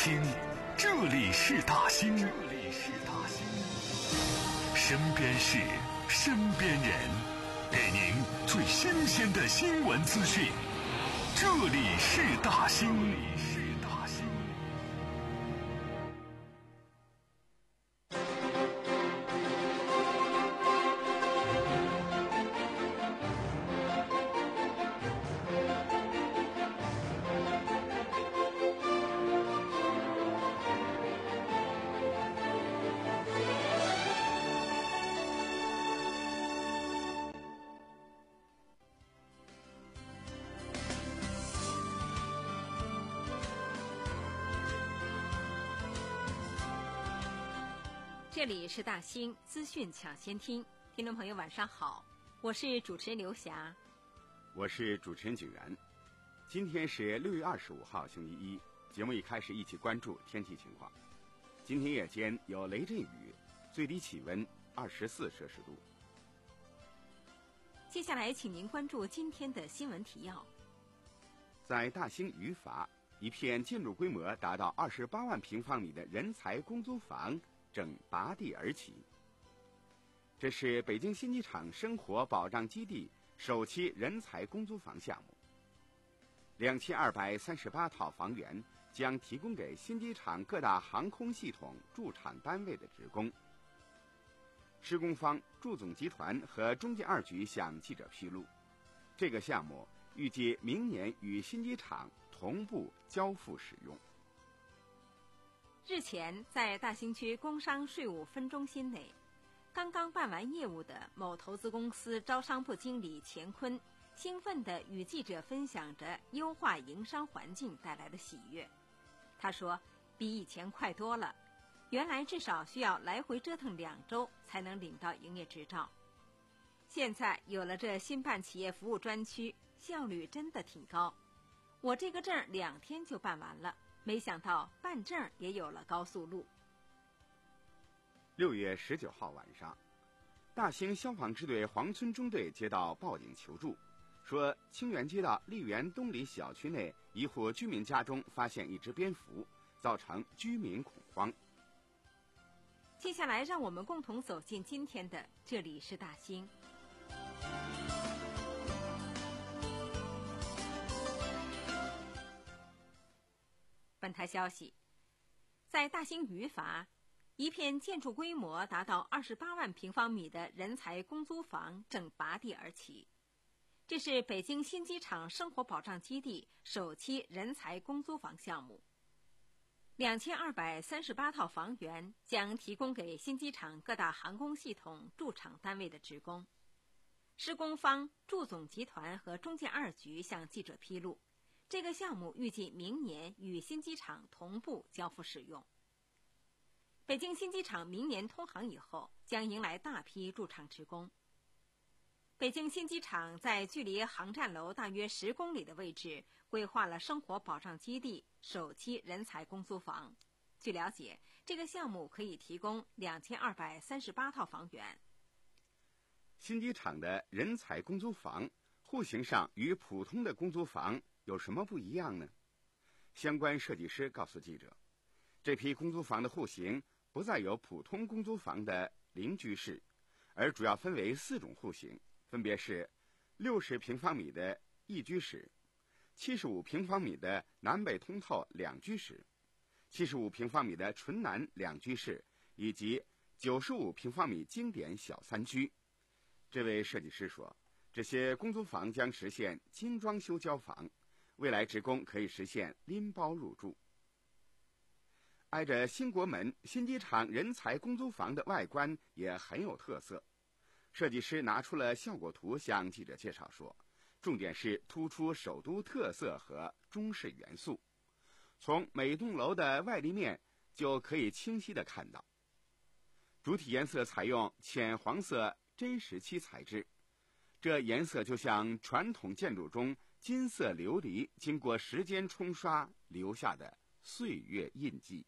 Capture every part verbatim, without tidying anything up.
兴，这里是大兴，这里是大兴。身边事，身边人，给您最新鲜的新闻资讯。这里是大兴，这里是大兴。 这里是大兴资讯抢先听，听众朋友晚上好，我是主持人刘霞， 我是主持人景然。今天是六月二十五号星期一，节目一开始一起关注天气情况。今天夜间有雷阵雨，最低气温二十四摄氏度。 接下来请您关注今天的新闻提要。 在大兴榆筏，一片建筑规模达到二十八万平方米的人才公租房正拔地而起。这是北京新机场生活保障基地首期人才公租房项目，两千二百三十八套房源将提供给新机场各大航空系统驻场单位的职工。施工方祝总集团和中建二局向记者披露，这个项目预计明年与新机场同步交付使用。 日前，在大兴区工商税务分中心内，刚刚办完业务的某投资公司招商部经理钱坤兴奋地与记者分享着优化营商环境带来的喜悦。他说，比以前快多了，原来至少需要来回折腾两周才能领到营业执照，现在有了这新办企业服务专区，效率真的挺高。我这个证两天就办完了，没想到办证也有了高速路。 六月十九号晚上，大兴消防支队黄村中队接到报警求助，说清源街道丽园东里小区内一户居民家中发现一只蝙蝠，造成居民恐慌。 接下来让我们共同走进今天的这里是大兴。本台消息，在大兴榆筏，一片建筑规模达到二十八万平方米的人才公租房正拔地而起。这是北京新机场生活保障基地首期人才公租房项目，两千二百三十八套房源将提供给新机场各大航空系统驻场单位的职工。施工方祝总集团和中建二局向记者披露，这个项目预计明年与新机场同步交付使用。北京新机场明年通航以后，将迎来大批驻场职工。北京新机场在距离航站楼大约十公里的位置规划了生活保障基地首期人才公租房。据了解，这个项目可以提供两千二百三十八套房源。 新机场的人才公租房户型上与普通的公租房有什么不一样呢？相关设计师告诉记者，这批公租房的户型不再有普通公租房的邻居式，而主要分为四种户型，分别是六十平方米的一居室、七十五平方米的南北通透两居室、七十五平方米的纯南两居室，以及九十五平方米经典小三居。这位设计师说，这些公租房将实现精装修交房，未来职工可以实现拎包入住。挨着新国门新机场人才公租房的外观也很有特色，设计师拿出了效果图向记者介绍说，重点是突出首都特色和中式元素，从每栋楼的外立面就可以清晰地看到。主体颜色采用浅黄色真石漆材质，这颜色就像传统建筑中金色琉璃经过时间冲刷留下的岁月印记。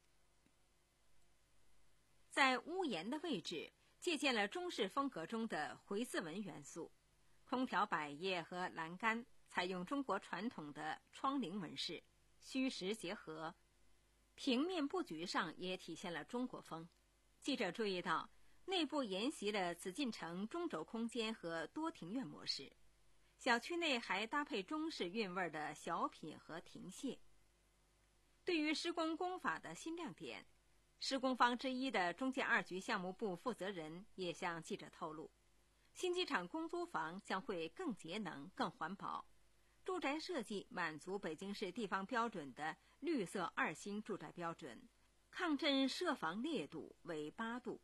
在屋檐的位置借鉴了中式风格中的回字纹元素，空调百叶和栏杆采用中国传统的窗棂纹饰，虚实结合， 平面布局上也体现了中国风。记者注意到，内部沿袭了紫禁城中轴空间和多庭院模式，小区内还搭配中式韵味的小品和亭榭。对于施工工法的新亮点，施工方之一的中建二局项目部负责人也向记者透露，新机场公租房将会更节能、更环保，住宅设计满足北京市地方标准的绿色二星住宅标准，抗震涉房烈度为八度。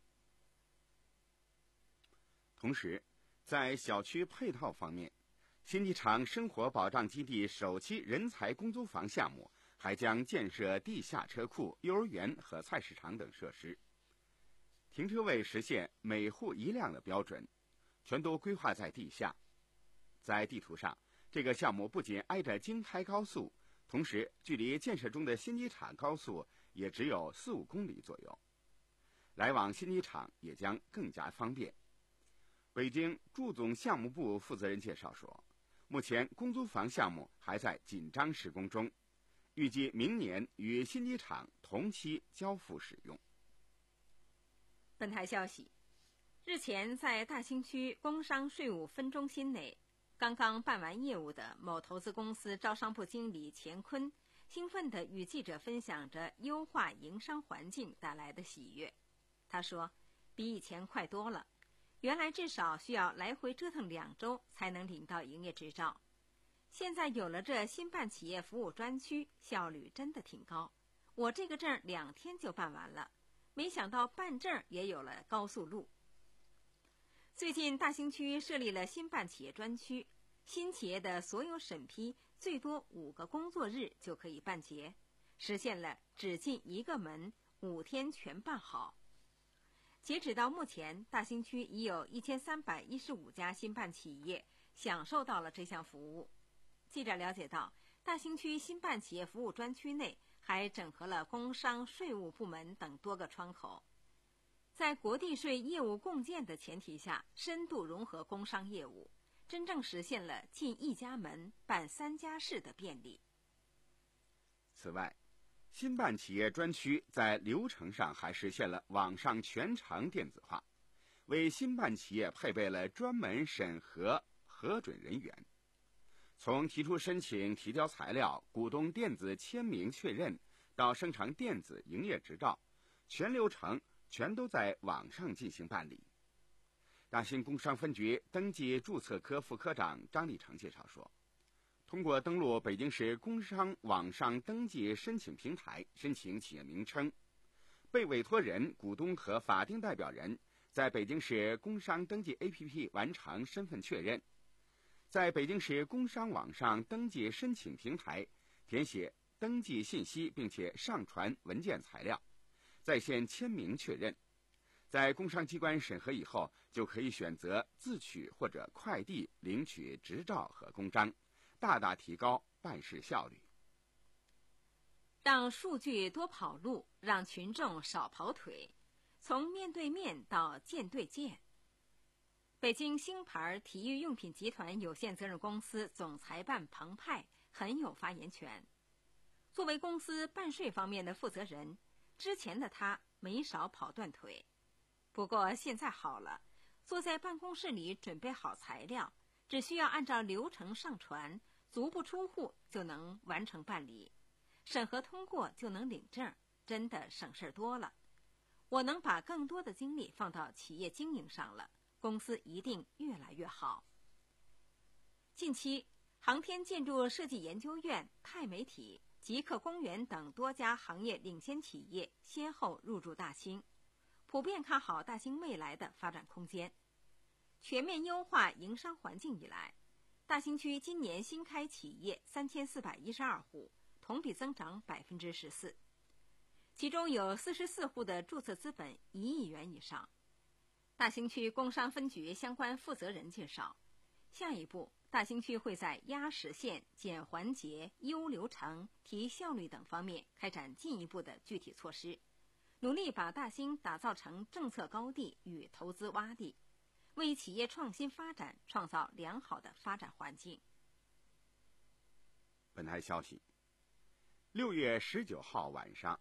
同时，在小区配套方面，新机场生活保障基地首期人才公租房项目还将建设地下车库、幼儿园和菜市场等设施，停车位实现每户一辆的标准，全都规划在地下。在地图上，这个项目不仅挨着京开高速，同时距离建设中的新机场高速也只有四五公里左右，来往新机场也将更加方便。北京住总项目部负责人介绍说，目前公租房项目还在紧张施工中，预计明年与新机场同期交付使用。 本台消息，日前在大兴区工商税务分中心内，刚刚办完业务的某投资公司招商部经理钱坤兴奋地与记者分享着优化营商环境带来的喜悦。他说，比以前快多了，原来至少需要来回折腾两周才能领到营业执照，现在有了这新办企业服务专区，效率真的挺高。我这个证两天就办完了，没想到办证也有了高速路。最近大兴区设立了新办企业专区，新企业的所有审批最多五个工作日就可以办结，实现了只进一个门，五天全办好。截止到目前，大兴区已有一千三百一十五家新办企业享受到了这项服务。记者了解到，大兴区新办企业服务专区内还整合了工商税务部门等多个窗口，在国地税业务共建的前提下，深度融合工商业务，真正实现了进一家门办三家事的便利。 此外，新办企业专区在流程上还实现了网上全程电子化，为新办企业配备了专门审核核准人员。从提出申请、提交材料、股东电子签名确认到生成电子营业执照，全流程全都在网上进行办理。大兴工商分局登记注册科副科长张立成介绍说，通过登录北京市工商网上登记申请平台申请企业名称，被委托人、股东和法定代表人在北京市工商登记 A P P 完成身份确认，在北京市工商网上登记申请平台填写登记信息，并且上传文件材料，在线签名确认。在工商机关审核以后，就可以选择自取或者快递领取执照和公章，大大提高办事效率。 让数据多跑路，让群众少跑腿，从面对面到舰对舰。北京星牌体育用品集团有限责任公司总裁办彭派很有发言权。作为公司办税方面的负责人，之前的他没少跑断腿。不过现在好了，坐在办公室里准备好材料，只需要按照流程上传，足不出户就能完成办理，审核通过就能领证，真的省事多了。我能把更多的精力放到企业经营上了，公司一定越来越好。近期，航天建筑设计研究院、钛媒体、极客公园等多家行业领先企业先后入驻大兴，普遍看好大兴未来的发展空间。全面优化营商环境以来，大兴区今年新开企业三千四百一十二户，同比增长百分之十四，其中有四十四户的注册资本一亿元以上。大兴区工商分局相关负责人介绍，下一步大兴区会在压实现、减环节、优流程、提效率等方面开展进一步的具体措施，努力把大兴打造成政策高地与投资洼地，为企业创新发展创造良好的发展环境。 本台消息，六月十九号晚上，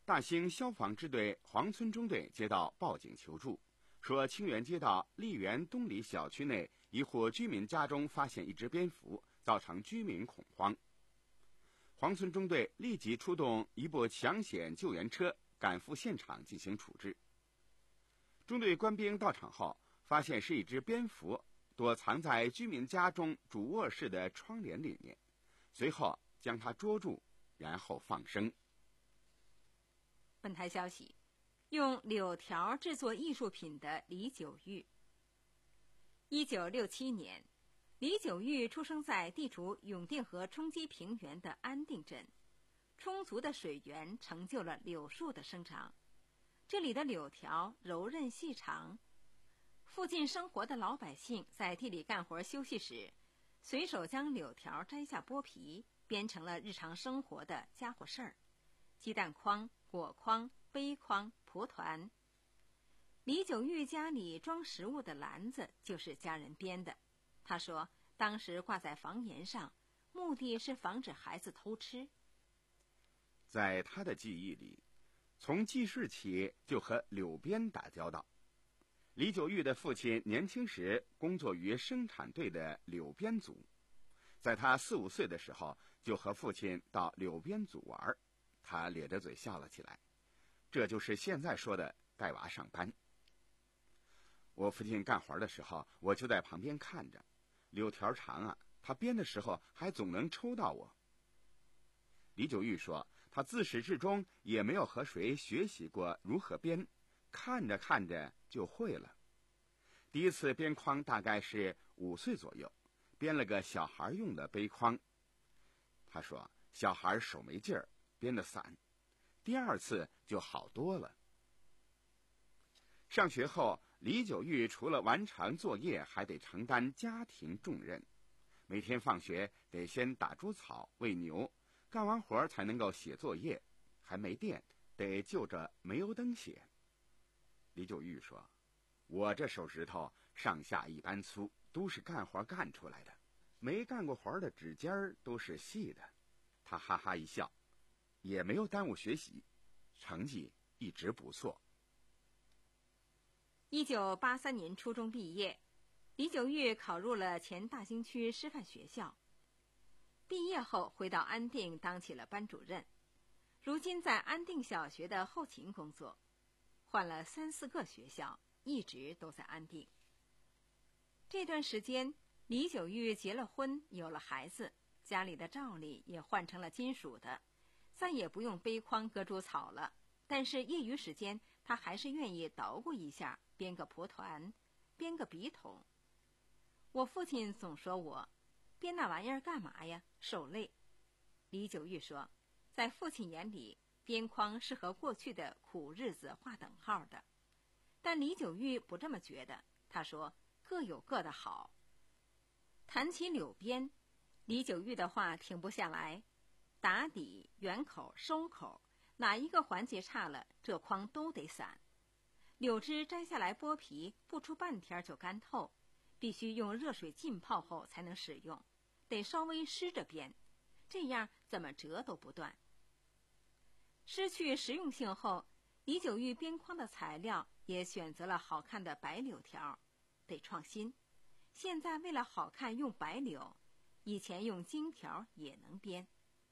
大兴消防支队黄村中队接到报警求助，说清源街道丽园东里小区内一户居民家中发现一只蝙蝠，造成居民恐慌。黄村中队立即出动一部抢险救援车赶赴现场进行处置。中队官兵到场后，发现是一只蝙蝠躲藏在居民家中主卧室的窗帘里面，随后将它捉住，然后放生。 本台消息，用柳条制作艺术品的李九玉。一九六七年，李九玉出生在地处永定河冲积平原的安定镇，充足的水源成就了柳树的生长。这里的柳条柔韧细长，附近生活的老百姓在地里干活休息时，随手将柳条摘下剥皮，编成了日常生活的家伙事儿：鸡蛋筐、果筐、杯筐、蒲团。李九玉家里装食物的篮子就是家人编的。他说，当时挂在房檐上，目的是防止孩子偷吃。 在他的记忆里，从记事起就和柳编打交道。李九玉的父亲年轻时工作于生产队的柳编组，在他四五岁的时候就和父亲到柳编组玩，他咧着嘴笑了起来。这就是现在说的带娃上班。我父亲干活的时候，我就在旁边看着，柳条长啊，他编的时候还总能抽到我。李九玉说，他自始至终也没有和谁学习过如何编，看着看着就会了。第一次编筐大概是五岁左右，编了个小孩用的杯筐。他说，小孩手没劲儿，编得散。第二次就好多了。上学后，李九玉除了完成作业，还得承担家庭重任。每天放学得先打猪草喂牛，干完活才能够写作业，还没电，得就着煤油灯写。李九玉说，我这手指头上下一般粗，都是干活干出来的，没干过活的指尖儿都是细的。他哈哈一笑，也没有耽误学习，成绩一直不错。 一九八三年初中毕业，李九玉考入了前大兴区师范学校。毕业后回到安定当起了班主任，如今在安定小学的后勤工作，换了三四个学校，一直都在安定。这段时间，李九玉结了婚，有了孩子，家里的罩里也换成了金属的，再也不用杯筐割猪草了。但是业余时间，他还是愿意捣鼓一下，编个蒲团，编个笔筒。我父亲总说我编那玩意儿干嘛呀，受累。李九玉说，在父亲眼里，编筐是和过去的苦日子划等号的。但李九玉不这么觉得，他说各有各的好。谈起柳编，李九玉的话停不下来，打底、圆口、收口，哪一个环节差了，这筐都得散。柳枝摘下来剥皮，不出半天就干透，必须用热水浸泡后才能使用，得稍微湿着编，这样怎么折都不断。失去实用性后，李九玉编筐的材料也选择了好看的白柳条，得创新。现在为了好看用白柳，以前用金条也能编。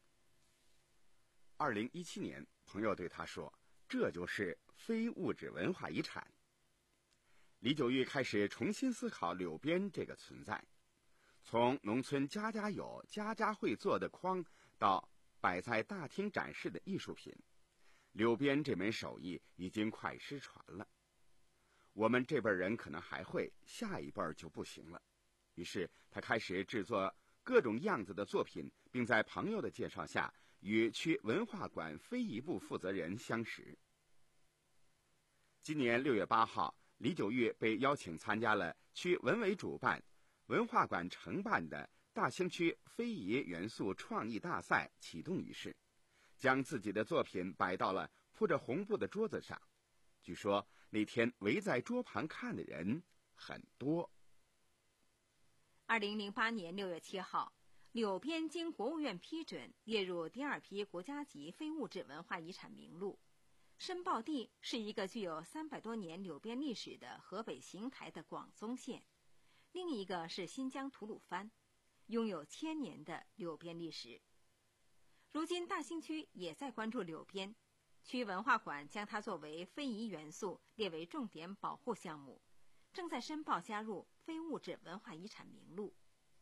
二零一七年，朋友对他说，这就是非物质文化遗产。李九玉开始重新思考柳编这个存在，从农村家家有、家家会做的筐，到摆在大厅展示的艺术品，柳编这门手艺已经快失传了。我们这辈人可能还会，下一辈就不行了。于是他开始制作各种样子的作品，并在朋友的介绍下与区文化馆非遗部负责人相识。今年六月八号，李九玉被邀请参加了区文委主办、文化馆承办的大兴区非遗元素创意大赛启动仪式，将自己的作品摆到了铺着红布的桌子上。据说那天围在桌旁看的人很多。 二零零八年六月七号，柳编经国务院批准列入第二批国家级非物质文化遗产名录。 申报地是一个具有三百多年柳编历史的河北邢台的广宗县，另一个是新疆吐鲁番，拥有千年的柳编历史。如今大兴区也在关注柳编，区文化馆将它作为非遗元素列为重点保护项目，正在申报加入非物质文化遗产名录。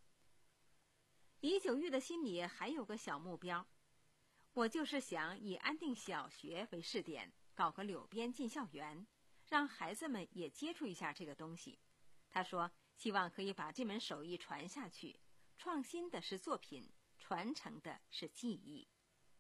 李九玉的心里还有个小目标，我就是想以安定小学为试点，搞个柳编进校园，让孩子们也接触一下这个东西。他说希望可以把这门手艺传下去，创新的是作品，传承的是技艺。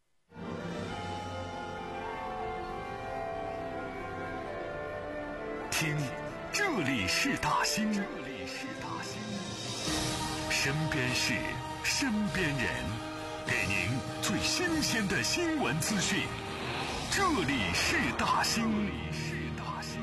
听，这里是大兴，这里是大兴，身边事，身边人，给您最新鲜的新闻资讯。这里是大兴，这里是大兴。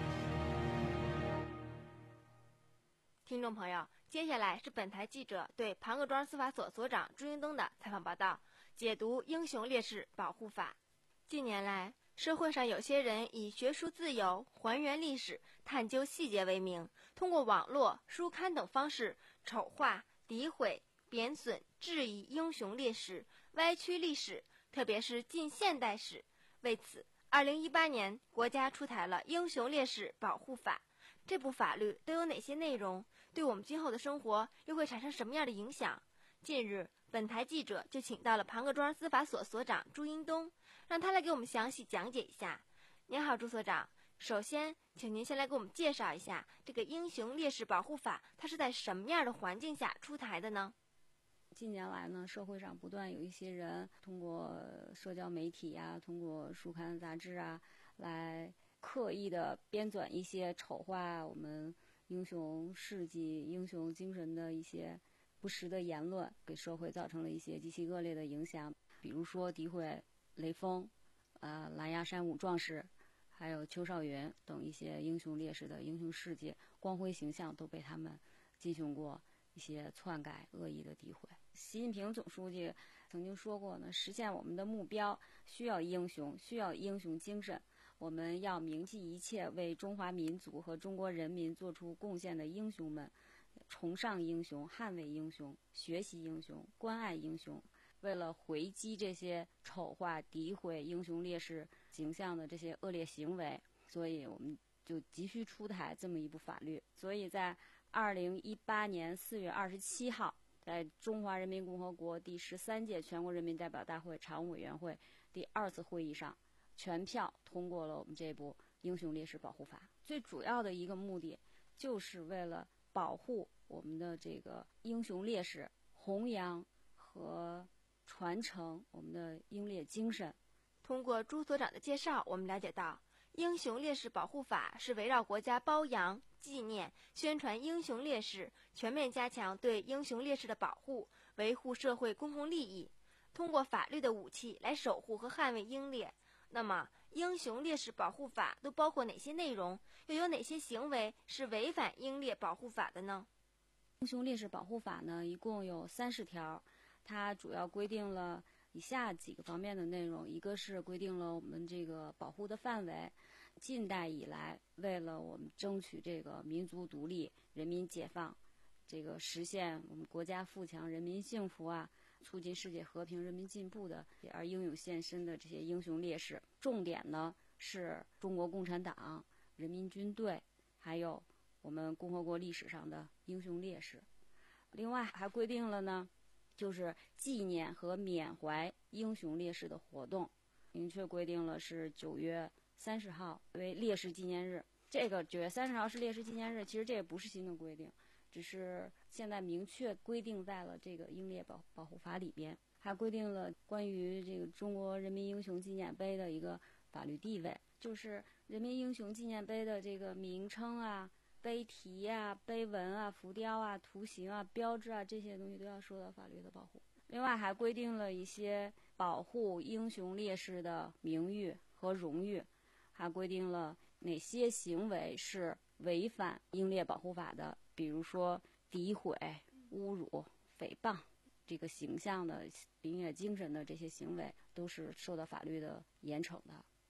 听众朋友，接下来是本台记者对庞各庄司法所所长朱英东的采访报道，解读英雄烈士保护法。近年来，社会上有些人以学术自由、还原历史、探究细节为名，通过网络、书刊等方式丑化、诋毁、贬损、质疑英雄烈士，歪曲历史，特别是近现代史。为此，二零一八年国家出台了《英雄烈士保护法》。这部法律都有哪些内容？对我们今后的生活又会产生什么样的影响？近日，本台记者就请到了庞各庄司法所所长朱英东，让他来给我们详细讲解一下。您好，朱所长。首先，请您先来给我们介绍一下这个英雄烈士保护法，它是在什么样的环境下出台的呢？ 近年来呢，社会上不断有一些人通过社交媒体啊，通过书刊杂志啊，来刻意的编纂一些丑化我们英雄事迹、英雄精神的一些不实的言论，给社会造成了一些极其恶劣的影响。比如说诋毁雷锋、呃狼牙山五壮士，还有邱少云等一些英雄烈士的英雄事迹、光辉形象都被他们进行过一些篡改、恶意的诋毁。习近平总书记曾经说过呢，实现我们的目标需要英雄，需要英雄精神。我们要铭记一切为中华民族和中国人民做出贡献的英雄们，崇尚英雄，捍卫英雄，学习英雄，关爱英雄。为了回击这些丑化、诋毁英雄烈士形象的这些恶劣行为，所以我们就急需出台这么一部法律。所以在二零一八年四月二十七号，在中华人民共和国第十三届全国人民代表大会常务委员会第二次会议上，全票通过了我们这部英雄烈士保护法。最主要的一个目的就是为了保护我们的这个英雄烈士，弘扬和传承我们的英烈精神。 通过朱所长的介绍，我们了解到英雄烈士保护法是围绕国家褒扬、纪念、宣传英雄烈士，全面加强对英雄烈士的保护，维护社会公共利益，通过法律的武器来守护和捍卫英烈。那么英雄烈士保护法都包括哪些内容？又有哪些行为是违反英烈保护法的呢？ 英雄烈士保护法呢，一共有三十条，它主要规定了以下几个方面的内容。一个是规定了我们这个保护的范围。近代以来，为了我们争取这个民族独立、人民解放，这个实现我们国家富强、人民幸福啊，促进世界和平、人民进步的而英勇献身的这些英雄烈士，重点呢是中国共产党、人民军队，还有我们共和国历史上的英雄烈士。另外还规定了呢，就是纪念和缅怀英雄烈士的活动，明确规定了是九月三十号为烈士纪念日。这个九月三十号是烈士纪念日，其实这也不是新的规定，只是现在明确规定在了这个英烈保保护法里边，还规定了关于这个中国人民英雄纪念碑的一个法律地位，就是人民英雄纪念碑的这个名称啊、碑题啊、碑文啊、浮雕啊、图形啊、标志啊，这些东西都要受到法律的保护。另外还规定了一些保护英雄烈士的名誉和荣誉，还规定了哪些行为是违反英烈保护法的，比如说诋毁、侮辱、诽谤这个形象的、英烈精神的这些行为，都是受到法律的严惩的。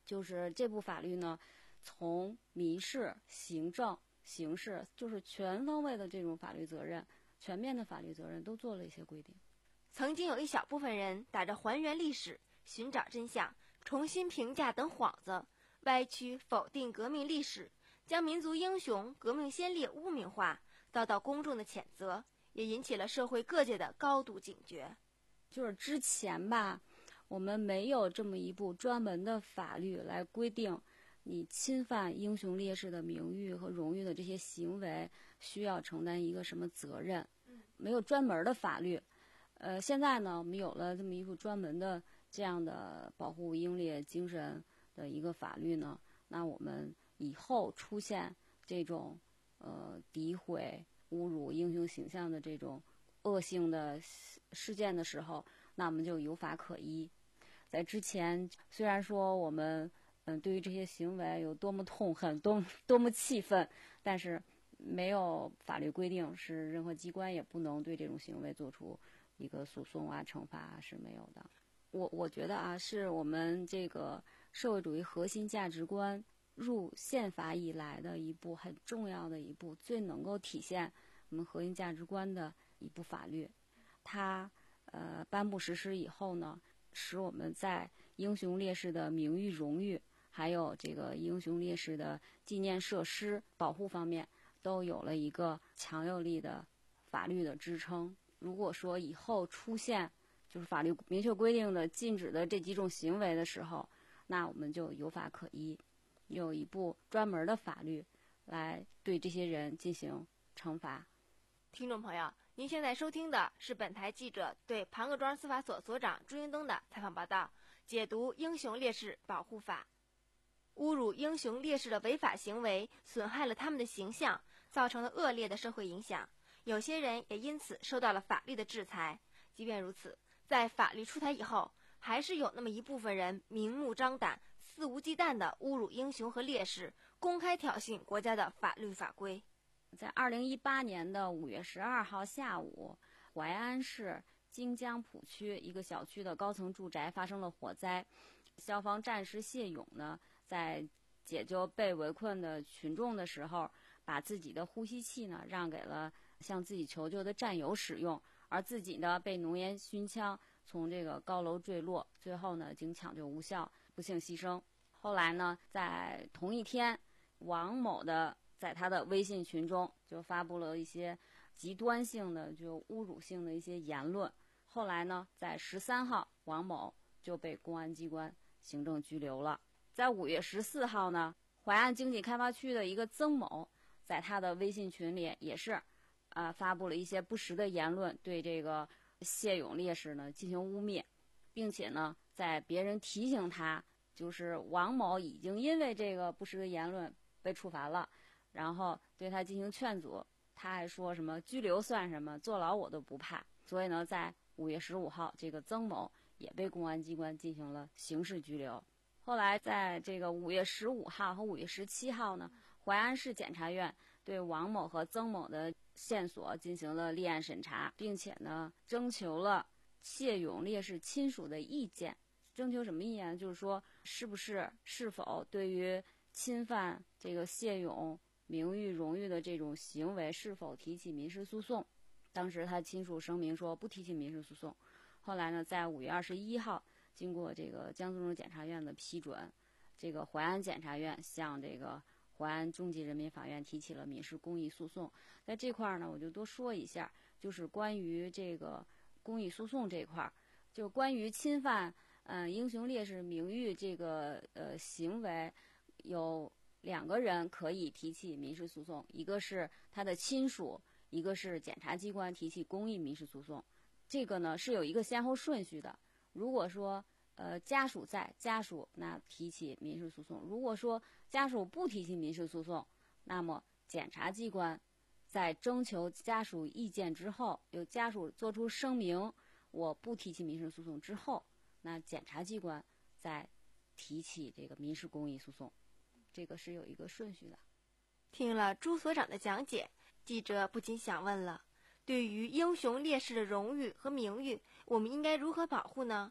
就是这部法律呢，从民事、行政、刑事，就是全方位的这种法律责任、全面的法律责任都做了一些规定。 曾经有一小部分人打着还原历史、寻找真相、重新评价等幌子，歪曲否定革命历史，将民族英雄、革命先烈污名化，遭到公众的谴责，也引起了社会各界的高度警觉。 就是之前吧，我们没有这么一部专门的法律来规定你侵犯英雄烈士的名誉和荣誉的这些行为需要承担一个什么责任，没有专门的法律。呃，现在呢，我们有了这么一部专门的这样的保护英烈精神的一个法律呢，那我们以后出现这种呃诋毁、侮辱英雄形象的这种恶性的事件的时候，那我们就有法可依。在之前，虽然说我们嗯对于这些行为有多么痛恨、多多么气愤，但是没有法律规定，是任何机关也不能对这种行为做出一个诉讼啊、惩罚啊，是没有的。我我觉得啊，是我们这个社会主义核心价值观入宪法以来的一部很重要的一部，最能够体现我们核心价值观的一部法律。它呃颁布实施以后呢，使我们在英雄烈士的名誉荣誉，还有这个英雄烈士的纪念设施保护方面，都有了一个强有力的法律的支撑。如果说以后出现就是法律明确规定的禁止的这几种行为的时候，那我们就有法可依，有一部专门的法律来对这些人进行惩罚。 听众朋友，您现在收听的是本台记者对庞各庄司法所所长朱英东的采访报道，解读英雄烈士保护法。侮辱英雄烈士的违法行为损害了他们的形象，造成了恶劣的社会影响，有些人也因此受到了法律的制裁。即便如此，在法律出台以后，还是有那么一部分人明目张胆、肆无忌惮地侮辱英雄和烈士，公开挑衅国家的法律法规。 在二零一八年的五月十二号下午，淮安市荆江浦区一个小区的高层住宅发生了火灾，消防战士谢勇呢，在解救被围困的群众的时候，把自己的呼吸器呢让给了向自己求救的战友使用，而自己呢被浓烟熏枪，从这个高楼坠落，最后呢经抢救无效，不幸牺牲。后来呢，在同一天，王某的在他的微信群中就发布了一些极端性的、就侮辱性的一些言论。后来呢，在十三号，王某就被公安机关行政拘留了。在五月十四号呢，淮安经济开发区的一个曾某，在他的微信群里也是，啊、呃，发布了一些不实的言论，对这个谢勇烈士呢进行污蔑，并且呢，在别人提醒他，就是王某已经因为这个不实的言论被处罚了，然后对他进行劝阻，他还说什么拘留算什么，坐牢我都不怕。所以呢，在五月十五号，这个曾某也被公安机关进行了刑事拘留。后来在这个五月十五号和五月十七号呢，淮安市检察院对王某和曾某的线索进行了立案审查，并且呢，征求了谢勇烈士亲属的意见。征求什么意见？就是说，是不是是否对于侵犯这个谢勇名誉荣誉的这种行为，是否提起民事诉讼？当时他亲属声明说不提起民事诉讼。后来呢，在五月二十一号，经过这个江苏省检察院的批准，这个淮安检察院向这个淮安中级人民法院提起了民事公益诉讼。在这块呢，我就多说一下，就是关于这个公益诉讼这块，就关于侵犯嗯、呃、英雄烈士名誉这个呃行为，有两个人可以提起民事诉讼，一个是他的亲属，一个是检察机关提起公益民事诉讼。这个呢是有一个先后顺序的。如果说呃家属在，家属那提起民事诉讼；如果说家属不提起民事诉讼，那么检察机关在征求家属意见之后，由家属做出声明我不提起民事诉讼之后，那检察机关再提起这个民事公益诉讼。这个是有一个顺序的。 听了朱所长的讲解，记者不禁想问了，对于英雄烈士的荣誉和名誉，我们应该如何保护呢？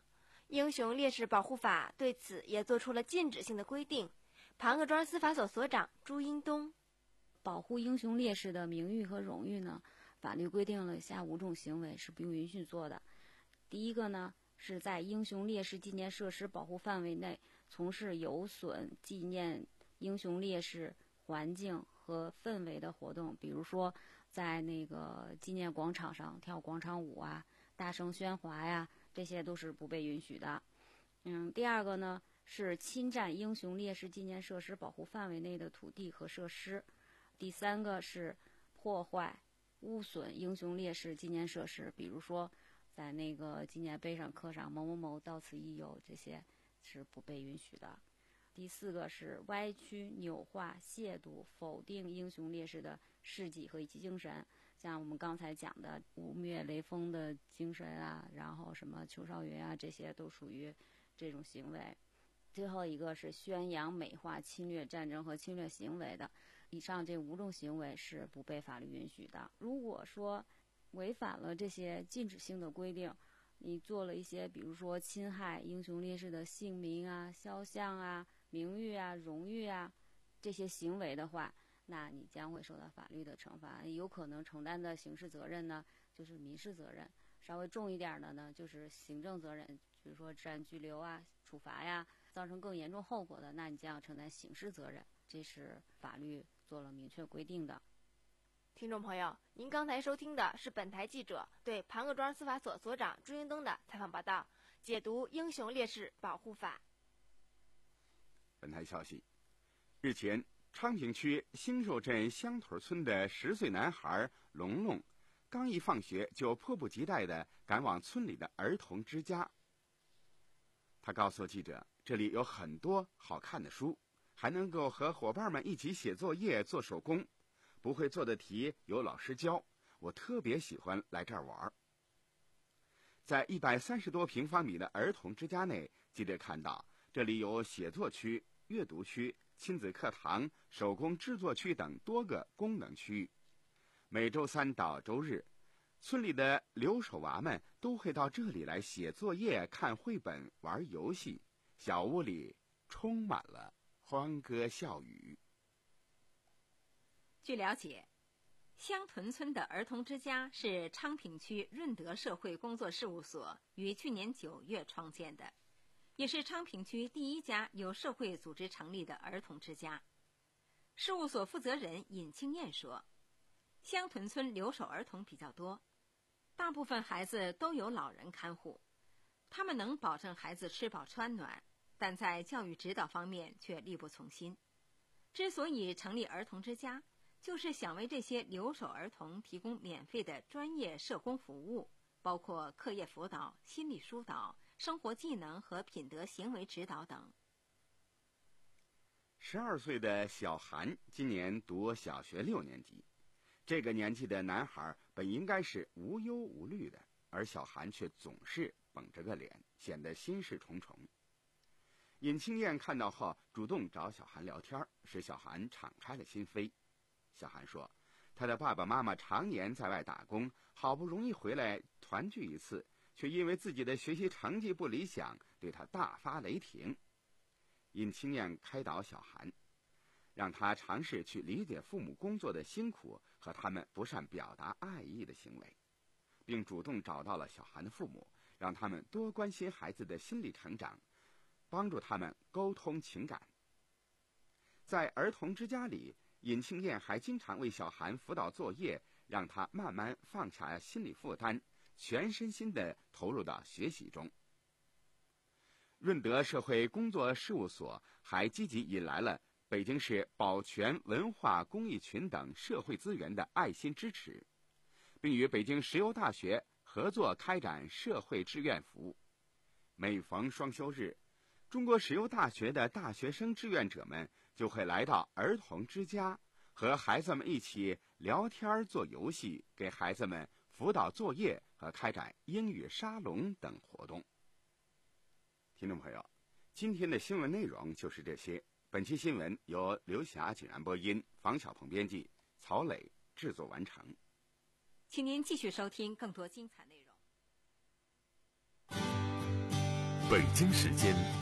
英雄烈士保护法对此也做出了禁止性的规定。庞各庄司法所所长朱英东： 保护英雄烈士的名誉和荣誉呢，法律规定了下五种行为是不允许做的。第一个呢，是在英雄烈士纪念设施保护范围内从事有损纪念英雄烈士环境和氛围的活动，比如说在那个纪念广场上跳广场舞啊、大声喧哗呀，这些都是不被允许的。嗯，第二个呢，是侵占英雄烈士纪念设施保护范围内的土地和设施。第三个是破坏、污损英雄烈士纪念设施，比如说在那个纪念碑上刻上某某某到此一游，这些是不被允许的。第四个是歪曲、扭化、亵渎、否定英雄烈士的事迹和精神，像我们刚才讲的污蔑雷锋的精神啊，然后什么邱少云啊，这些都属于这种行为。最后一个是宣扬、美化侵略战争和侵略行为的，以上这五种行为是不被法律允许的。如果说违反了这些禁止性的规定，你做了一些比如说侵害英雄烈士的姓名啊、肖像啊、名誉啊、荣誉啊这些行为的话，那你将会受到法律的惩罚，有可能承担的刑事责任呢就是民事责任，稍微重一点的呢就是行政责任，比如说治安拘留啊、处罚呀，造成更严重后果的，那你将要承担刑事责任，这是法律做了明确规定的。 听众朋友，您刚才收听的是本台记者对庞各庄司法所所长朱英东的采访报道，解读英雄烈士保护法。 本台消息，日前，昌平区兴寿镇香屯村的十岁男孩龙龙，刚一放学就迫不及待地赶往村里的儿童之家。他告诉记者，这里有很多好看的书，还能够和伙伴们一起写作业、做手工。不会做的题有老师教，我特别喜欢来这儿玩。在一百三十多平方米的儿童之家内，记者看到这里有写作区、阅读区、亲子课堂、手工制作区等多个功能区域。每周三到周日，村里的留守娃们都会到这里来写作业、看绘本、玩游戏，小屋里充满了欢歌笑语。 据了解，香屯村的儿童之家是昌平区润德社会工作事务所于去年九月创建的，也是昌平区第一家由社会组织成立的儿童之家。事务所负责人尹清燕说，香屯村留守儿童比较多，大部分孩子都有老人看护，他们能保证孩子吃饱穿暖，但在教育指导方面却力不从心。之所以成立儿童之家，就是想为这些留守儿童提供免费的专业社工服务，包括课业辅导、心理疏导、生活技能和品德行为指导等。 十二岁的小韩今年读小学六年级，这个年纪的男孩本应该是无忧无虑的，而小韩却总是绷着个脸，显得心事重重。尹清燕看到后主动找小韩聊天，使小韩敞开了心扉。小韩说，他的爸爸妈妈常年在外打工，好不容易回来团聚一次，却因为自己的学习成绩不理想，对他大发雷霆。尹清燕开导小韩，让他尝试去理解父母工作的辛苦和他们不善表达爱意的行为，并主动找到了小韩的父母，让他们多关心孩子的心理成长，帮助他们沟通情感。在儿童之家里，尹清燕还经常为小韩辅导作业，让他慢慢放下心理负担，全身心地投入到学习中。润德社会工作事务所还积极引来了北京市保全文化公益群等社会资源的爱心支持，并与北京石油大学合作开展社会志愿服务。每逢双休日，中国石油大学的大学生志愿者们就会来到儿童之家，和孩子们一起聊天、做游戏，给孩子们辅导作业和开展英语沙龙等活动。听众朋友，今天的新闻内容就是这些。本期新闻由刘霞请然播音，房晓鹏编辑，曹磊制作完成。 请您继续收听更多精彩内容。 北京时间